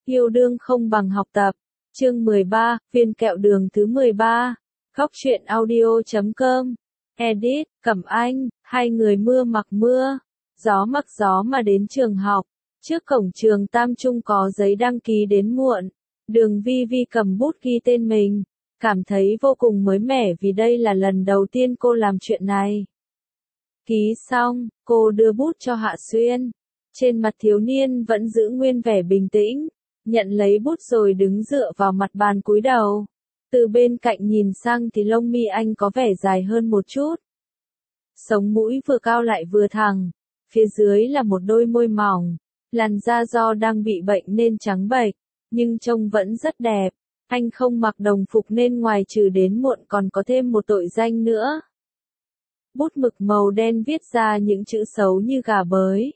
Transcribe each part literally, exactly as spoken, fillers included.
Yêu đương không bằng học tập. Chương mười ba, viên kẹo đường thứ mười ba. Góc truyện audio chấm com. Edit, Cẩm Anh, hai người mưa mặc mưa, gió mặc gió mà đến trường học. Trước cổng trường Tam Trung có giấy đăng ký đến muộn. Đường Vi Vi cầm bút ghi tên mình, cảm thấy vô cùng mới mẻ vì đây là lần đầu tiên cô làm chuyện này. Ký xong, cô đưa bút cho Hạ Xuyên. Trên mặt thiếu niên vẫn giữ nguyên vẻ bình tĩnh, nhận lấy bút rồi đứng dựa vào mặt bàn cúi đầu. Từ bên cạnh nhìn sang thì lông mi anh có vẻ dài hơn một chút. Sống mũi vừa cao lại vừa thẳng, phía dưới là một đôi môi mỏng, làn da do đang bị bệnh nên trắng bệch, nhưng trông vẫn rất đẹp. Anh không mặc đồng phục nên ngoài trừ đến muộn còn có thêm một tội danh nữa. Bút mực màu đen viết ra những chữ xấu như gà bới.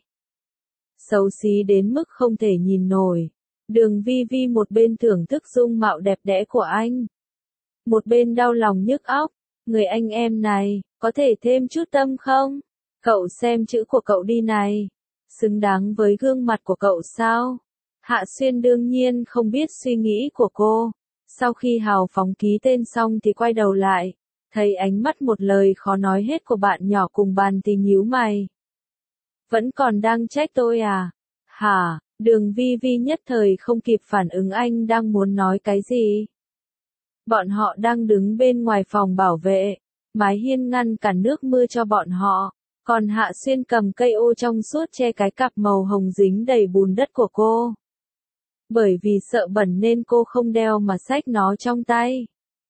Xấu xí đến mức không thể nhìn nổi. Đường Vi Vi một bên thưởng thức dung mạo đẹp đẽ của anh, một bên đau lòng nhức óc. Người anh em này, có thể thêm chút tâm không? Cậu xem chữ của cậu đi này. Xứng đáng với gương mặt của cậu sao? Hạ Xuyên đương nhiên không biết suy nghĩ của cô. Sau khi hào phóng ký tên xong thì quay đầu lại, thấy ánh mắt một lời khó nói hết của bạn nhỏ cùng bàn thì nhíu mày. Vẫn còn đang trách tôi à? Hả? Đường Vi Vi nhất thời không kịp phản ứng anh đang muốn nói cái gì. Bọn họ đang đứng bên ngoài phòng bảo vệ, mái hiên ngăn cản nước mưa cho bọn họ, còn Hạ Xuyên cầm cây ô trong suốt che cái cặp màu hồng dính đầy bùn đất của cô. Bởi vì sợ bẩn nên cô không đeo mà xách nó trong tay.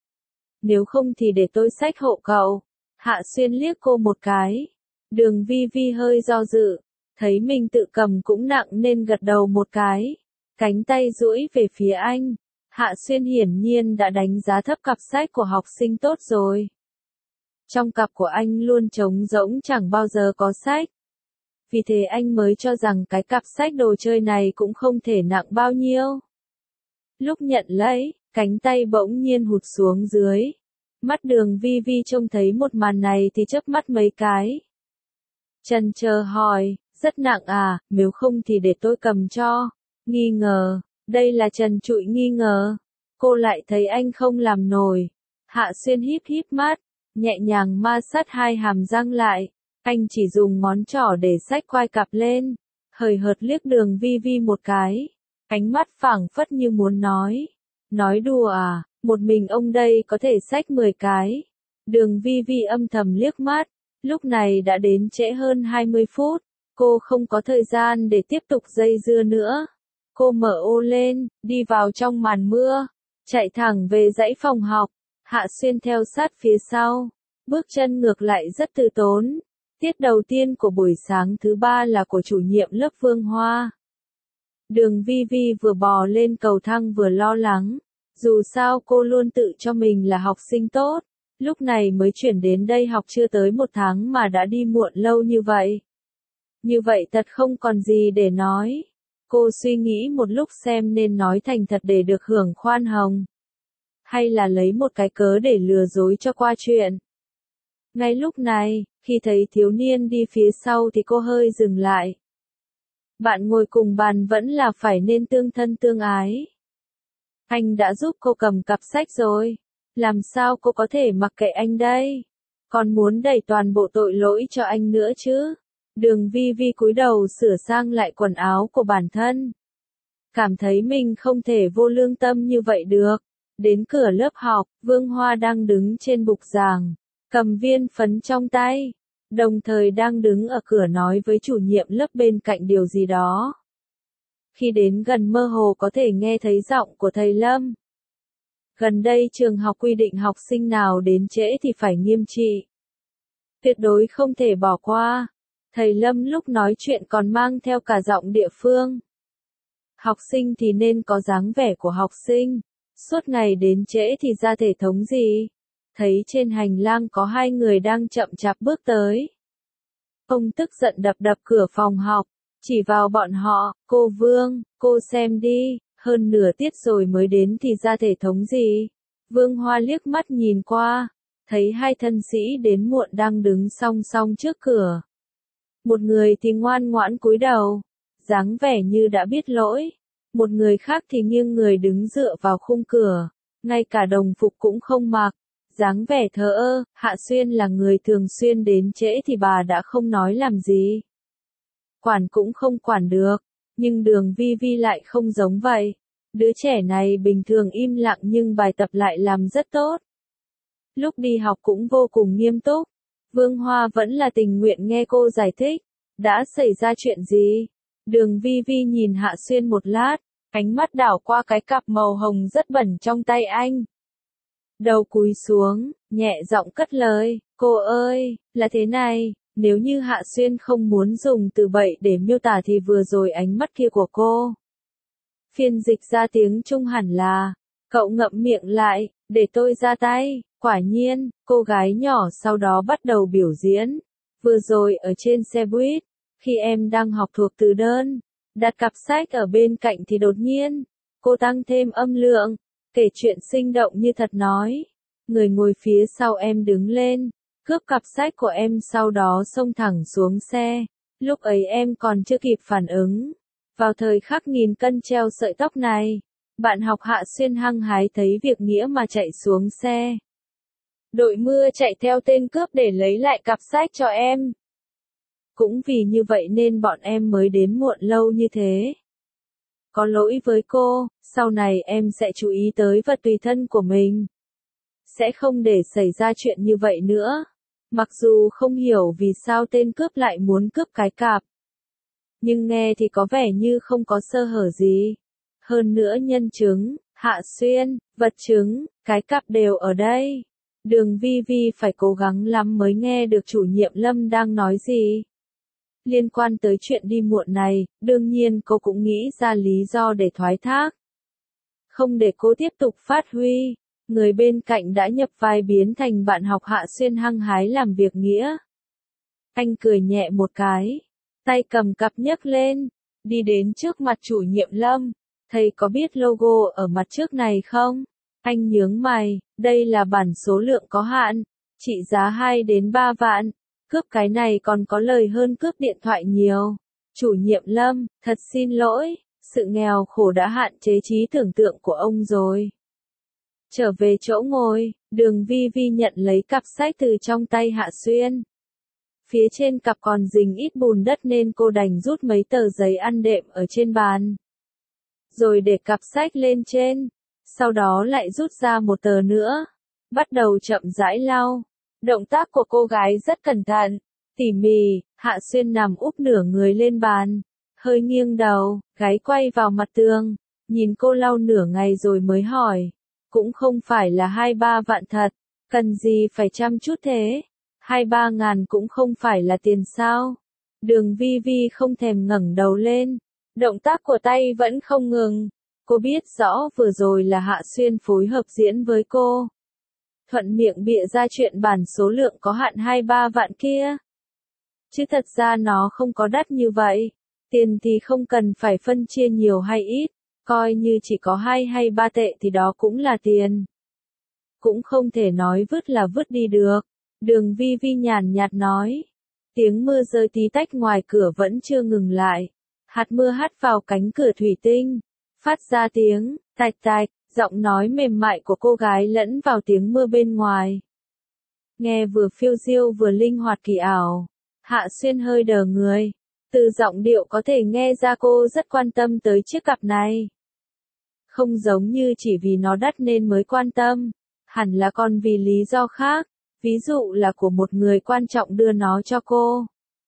Nếu không thì để tôi xách hộ cậu. Hạ Xuyên liếc cô một cái. Đường Vi Vi hơi do dự, thấy mình tự cầm cũng nặng nên gật đầu một cái. Cánh tay duỗi về phía anh. Hạ Xuyên hiển nhiên đã đánh giá thấp cặp sách của học sinh tốt rồi. Trong cặp của anh luôn trống rỗng chẳng bao giờ có sách. Vì thế anh mới cho rằng cái cặp sách đồ chơi này cũng không thể nặng bao nhiêu. Lúc nhận lấy, cánh tay bỗng nhiên hụt xuống dưới. Mắt Đường Vi Vi trông thấy một màn này thì chớp mắt mấy cái. Chần chờ hỏi, rất nặng à, nếu không thì để tôi cầm cho. Nghi ngờ, đây là trần trụi nghi ngờ. Cô lại thấy anh không làm nổi. Hạ Xuyên híp híp mắt, nhẹ nhàng ma sát hai hàm răng lại. Anh chỉ dùng ngón trỏ để xách quai cặp lên, hời hợt liếc Đường Vi Vi một cái. Ánh mắt phảng phất như muốn nói. Nói đùa à, một mình ông đây có thể xách mười cái. Đường Vi Vi âm thầm liếc mắt, lúc này đã đến trễ hơn hai mươi phút. Cô không có thời gian để tiếp tục dây dưa nữa. Cô mở ô lên, đi vào trong màn mưa, chạy thẳng về dãy phòng học. Hạ Xuyên theo sát phía sau, bước chân ngược lại rất từ tốn. Tiết đầu tiên của buổi sáng thứ ba là của chủ nhiệm lớp Vương Hoa. Đường Vi Vi vừa bò lên cầu thang vừa lo lắng. Dù sao cô luôn tự cho mình là học sinh tốt. Lúc này mới chuyển đến đây học chưa tới một tháng mà đã đi muộn lâu như vậy. Như vậy thật không còn gì để nói. Cô suy nghĩ một lúc xem nên nói thành thật để được hưởng khoan hồng, hay là lấy một cái cớ để lừa dối cho qua chuyện. Ngay lúc này, khi thấy thiếu niên đi phía sau thì cô hơi dừng lại. Bạn ngồi cùng bàn vẫn là phải nên tương thân tương ái. Anh đã giúp cô cầm cặp sách rồi. Làm sao cô có thể mặc kệ anh đây? Còn muốn đẩy toàn bộ tội lỗi cho anh nữa chứ? Đường Vi Vi cúi đầu sửa sang lại quần áo của bản thân. Cảm thấy mình không thể vô lương tâm như vậy được. Đến cửa lớp học, Vương Hoa đang đứng trên bục giảng, cầm viên phấn trong tay, đồng thời đang đứng ở cửa nói với chủ nhiệm lớp bên cạnh điều gì đó. Khi đến gần mơ hồ có thể nghe thấy giọng của thầy Lâm. Gần đây trường học quy định học sinh nào đến trễ thì phải nghiêm trị. Tuyệt đối không thể bỏ qua. Thầy Lâm lúc nói chuyện còn mang theo cả giọng địa phương. Học sinh thì nên có dáng vẻ của học sinh. Suốt ngày đến trễ thì ra thể thống gì? Thấy trên hành lang có hai người đang chậm chạp bước tới. Ông tức giận đập đập cửa phòng học, chỉ vào bọn họ, cô Vương, cô xem đi, hơn nửa tiết rồi mới đến thì ra thể thống gì? Vương Hoa liếc mắt nhìn qua, thấy hai thân sĩ đến muộn đang đứng song song trước cửa. Một người thì ngoan ngoãn cúi đầu, dáng vẻ như đã biết lỗi. Một người khác thì nghiêng người đứng dựa vào khung cửa, ngay cả đồng phục cũng không mặc, dáng vẻ thờ ơ. Hạ Xuyên là người thường xuyên đến trễ thì bà đã không nói làm gì. Quản cũng không quản được, nhưng Đường Vi Vi lại không giống vậy. Đứa trẻ này bình thường im lặng nhưng bài tập lại làm rất tốt. Lúc đi học cũng vô cùng nghiêm túc. Vương Hoa vẫn là tình nguyện nghe cô giải thích. Đã xảy ra chuyện gì? Đường Vi Vi nhìn Hạ Xuyên một lát, ánh mắt đảo qua cái cặp màu hồng rất bẩn trong tay anh. Đầu cúi xuống, nhẹ giọng cất lời, cô ơi, là thế này, nếu như Hạ Xuyên không muốn dùng từ bậy để miêu tả thì vừa rồi ánh mắt kia của cô. Phiên dịch ra tiếng Trung hẳn là, cậu ngậm miệng lại, để tôi ra tay. Quả nhiên, cô gái nhỏ sau đó bắt đầu biểu diễn. Vừa rồi ở trên xe buýt, khi em đang học thuộc từ đơn, đặt cặp sách ở bên cạnh thì đột nhiên, cô tăng thêm âm lượng, kể chuyện sinh động như thật nói. Người ngồi phía sau em đứng lên, cướp cặp sách của em sau đó xông thẳng xuống xe. Lúc ấy em còn chưa kịp phản ứng. Vào thời khắc nghìn cân treo sợi tóc này, bạn học Hạ Xuyên hăng hái thấy việc nghĩa mà chạy xuống xe. Đội mưa chạy theo tên cướp để lấy lại cặp sách cho em. Cũng vì như vậy nên bọn em mới đến muộn lâu như thế. Có lỗi với cô, sau này em sẽ chú ý tới vật tùy thân của mình. Sẽ không để xảy ra chuyện như vậy nữa. Mặc dù không hiểu vì sao tên cướp lại muốn cướp cái cặp. Nhưng nghe thì có vẻ như không có sơ hở gì. Hơn nữa nhân chứng, Hạ Xuyên, vật chứng, cái cặp đều ở đây. Đường Vi Vi phải cố gắng lắm mới nghe được chủ nhiệm Lâm đang nói gì. Liên quan tới chuyện đi muộn này, đương nhiên cô cũng nghĩ ra lý do để thoái thác. Không để cô tiếp tục phát huy, người bên cạnh đã nhập vai biến thành bạn học Hạ Xuyên hăng hái làm việc nghĩa. Anh cười nhẹ một cái, tay cầm cặp nhấc lên, đi đến trước mặt chủ nhiệm Lâm. Thầy có biết logo ở mặt trước này không? Anh nhướng mày, đây là bản số lượng có hạn, trị giá hai đến ba vạn. Cướp cái này còn có lời hơn cướp điện thoại nhiều. Chủ nhiệm Lâm, thật xin lỗi, sự nghèo khổ đã hạn chế trí tưởng tượng của ông rồi. Trở về chỗ ngồi, Đường Vi Vi nhận lấy cặp sách từ trong tay Hạ Xuyên. Phía trên cặp còn dính ít bùn đất nên cô đành rút mấy tờ giấy ăn đệm ở trên bàn. Rồi để cặp sách lên trên, sau đó lại rút ra một tờ nữa, bắt đầu chậm rãi lau. Động tác của cô gái rất cẩn thận, tỉ mỉ. Hạ Xuyên nằm úp nửa người lên bàn, hơi nghiêng đầu, gáy quay vào mặt tường, nhìn cô lau nửa ngày rồi mới hỏi, cũng không phải là hai ba vạn thật, cần gì phải chăm chút thế, hai ba ngàn cũng không phải là tiền sao. Đường Vi Vi không thèm ngẩng đầu lên, động tác của tay vẫn không ngừng, cô biết rõ vừa rồi là Hạ Xuyên phối hợp diễn với cô. Thuận miệng bịa ra chuyện bản số lượng có hạn hai ba vạn kia. Chứ thật ra nó không có đắt như vậy. Tiền thì không cần phải phân chia nhiều hay ít, coi như chỉ có hai hay ba tệ thì đó cũng là tiền. Cũng không thể nói vứt là vứt đi được. Đường Vi Vi nhàn nhạt nói. Tiếng mưa rơi tí tách ngoài cửa vẫn chưa ngừng lại. Hạt mưa hắt vào cánh cửa thủy tinh, phát ra tiếng tạch tạch. Giọng nói mềm mại của cô gái lẫn vào tiếng mưa bên ngoài. Nghe vừa phiêu diêu vừa linh hoạt kỳ ảo. Hạ Xuyên hơi đờ người. Từ giọng điệu có thể nghe ra cô rất quan tâm tới chiếc cặp này. Không giống như chỉ vì nó đắt nên mới quan tâm. Hẳn là còn vì lý do khác. Ví dụ là của một người quan trọng đưa nó cho cô.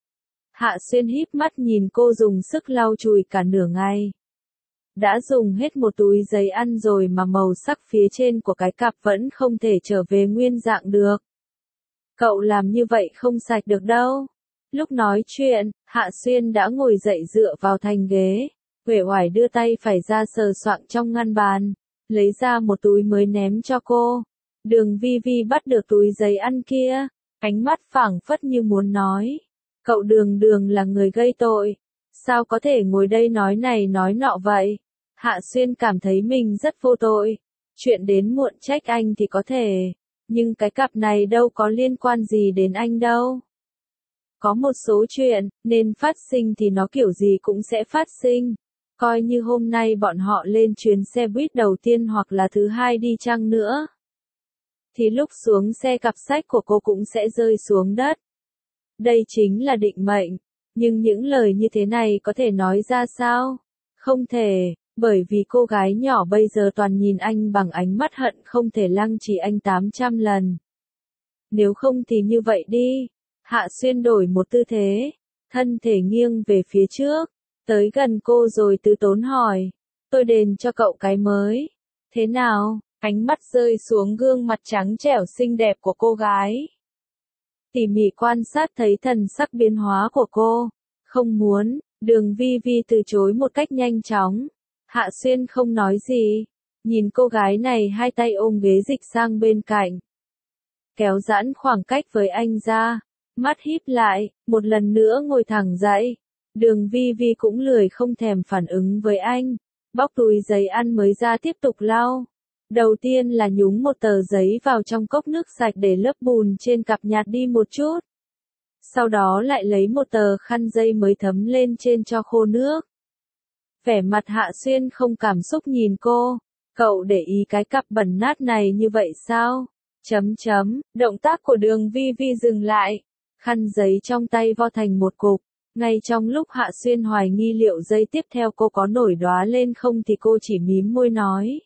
Hạ Xuyên híp mắt nhìn cô dùng sức lau chùi cả nửa ngày. Đã dùng hết một túi giấy ăn rồi mà màu sắc phía trên của cái cặp vẫn không thể trở về nguyên dạng được. Cậu làm như vậy không sạch được đâu. Lúc nói chuyện, Hạ Xuyên đã ngồi dậy dựa vào thành ghế. Uể oải đưa tay phải ra sờ soạng trong ngăn bàn, lấy ra một túi mới ném cho cô. Đường Vi Vi bắt được túi giấy ăn kia, ánh mắt phảng phất như muốn nói. Cậu Đường Đường là người gây tội. Sao có thể ngồi đây nói này nói nọ vậy? Hạ Xuyên cảm thấy mình rất vô tội. Chuyện đến muộn trách anh thì có thể. Nhưng cái cặp này đâu có liên quan gì đến anh đâu. Có một số chuyện, nên phát sinh thì nó kiểu gì cũng sẽ phát sinh. Coi như hôm nay bọn họ lên chuyến xe buýt đầu tiên hoặc là thứ hai đi chăng nữa, thì lúc xuống xe cặp sách của cô cũng sẽ rơi xuống đất. Đây chính là định mệnh. Nhưng những lời như thế này có thể nói ra sao? Không thể, bởi vì cô gái nhỏ bây giờ toàn nhìn anh bằng ánh mắt hận không thể lăng trì anh tám trăm lần. Nếu không thì như vậy đi. Hạ Xuyên đổi một tư thế, thân thể nghiêng về phía trước, tới gần cô rồi từ tốn hỏi. Tôi đền cho cậu cái mới. Thế nào? Ánh mắt rơi xuống gương mặt trắng trẻo xinh đẹp của cô gái. Tỉ mỉ quan sát thấy thần sắc biến hóa của cô. Không muốn, Đường Vi Vi từ chối một cách nhanh chóng. Hạ Xuyên không nói gì. Nhìn cô gái này hai tay ôm ghế dịch sang bên cạnh. Kéo giãn khoảng cách với anh ra. Mắt híp lại, một lần nữa ngồi thẳng dậy. Đường Vi Vi cũng lười không thèm phản ứng với anh. Bóc túi giấy ăn mới ra tiếp tục lau. Đầu tiên là nhúng một tờ giấy vào trong cốc nước sạch để lớp bùn trên cặp nhạt đi một chút. Sau đó lại lấy một tờ khăn giấy mới thấm lên trên cho khô nước. Vẻ mặt Hạ Xuyên không cảm xúc nhìn cô. Cậu để ý cái cặp bẩn nát này như vậy sao? Chấm chấm, động tác của Đường Vi Vi dừng lại. Khăn giấy trong tay vo thành một cục. Ngay trong lúc Hạ Xuyên hoài nghi liệu giây tiếp theo cô có nổi đóa lên không thì cô chỉ mím môi nói.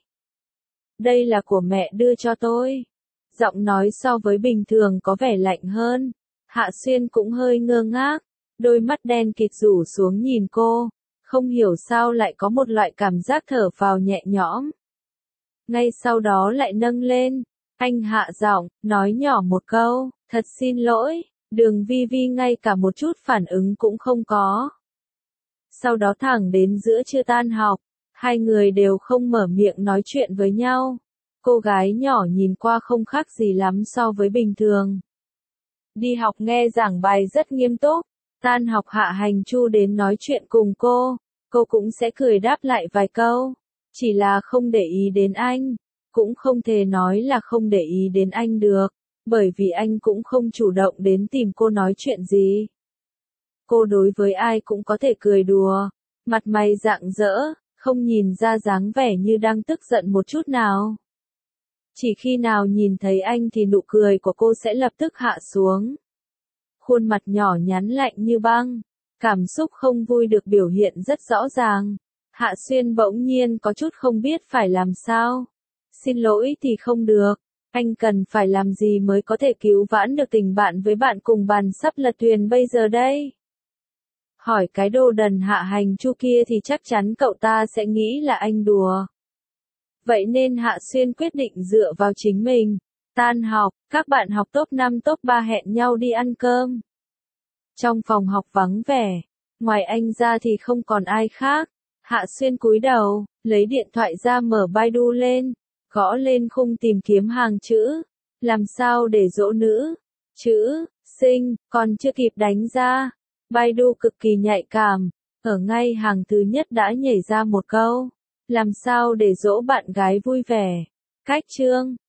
Đây là của mẹ đưa cho tôi. Giọng nói so với bình thường có vẻ lạnh hơn. Hạ Xuyên cũng hơi ngơ ngác. Đôi mắt đen kịt rủ xuống nhìn cô. Không hiểu sao lại có một loại cảm giác thở phào nhẹ nhõm. Ngay sau đó lại nâng lên. Anh hạ giọng, nói nhỏ một câu. Thật xin lỗi. Đường Vi Vi ngay cả một chút phản ứng cũng không có. Sau đó thẳng đến giữa trưa tan học. Hai người đều không mở miệng nói chuyện với nhau. Cô gái nhỏ nhìn qua không khác gì lắm so với bình thường. Đi học nghe giảng bài rất nghiêm túc. Tan học Hạ Hành Chu đến nói chuyện cùng cô. Cô cũng sẽ cười đáp lại vài câu. Chỉ là không để ý đến anh. Cũng không thể nói là không để ý đến anh được. Bởi vì anh cũng không chủ động đến tìm cô nói chuyện gì. Cô đối với ai cũng có thể cười đùa. Mặt mày rạng rỡ. Không nhìn ra dáng vẻ như đang tức giận một chút nào. Chỉ khi nào nhìn thấy anh thì nụ cười của cô sẽ lập tức hạ xuống. Khuôn mặt nhỏ nhắn lạnh như băng. Cảm xúc không vui được biểu hiện rất rõ ràng. Hạ Xuyên bỗng nhiên có chút không biết phải làm sao. Xin lỗi thì không được. Anh cần phải làm gì mới có thể cứu vãn được tình bạn với bạn cùng bàn sắp lật thuyền bây giờ đây? Hỏi cái đồ đần Hạ Hành Chu kia thì chắc chắn cậu ta sẽ nghĩ là anh đùa. Vậy nên Hạ Xuyên quyết định dựa vào chính mình. Tan học, các bạn học top năm top ba hẹn nhau đi ăn cơm. Trong phòng học vắng vẻ, ngoài anh ra thì không còn ai khác. Hạ Xuyên cúi đầu, lấy điện thoại ra mở Baidu lên, gõ lên khung tìm kiếm hàng chữ. Làm sao để dỗ nữ? Chữ, sinh, còn chưa kịp đánh ra. Baidu cực kỳ nhạy cảm, ở ngay hàng thứ nhất đã nhảy ra một câu. Làm sao để dỗ bạn gái vui vẻ? Cách chương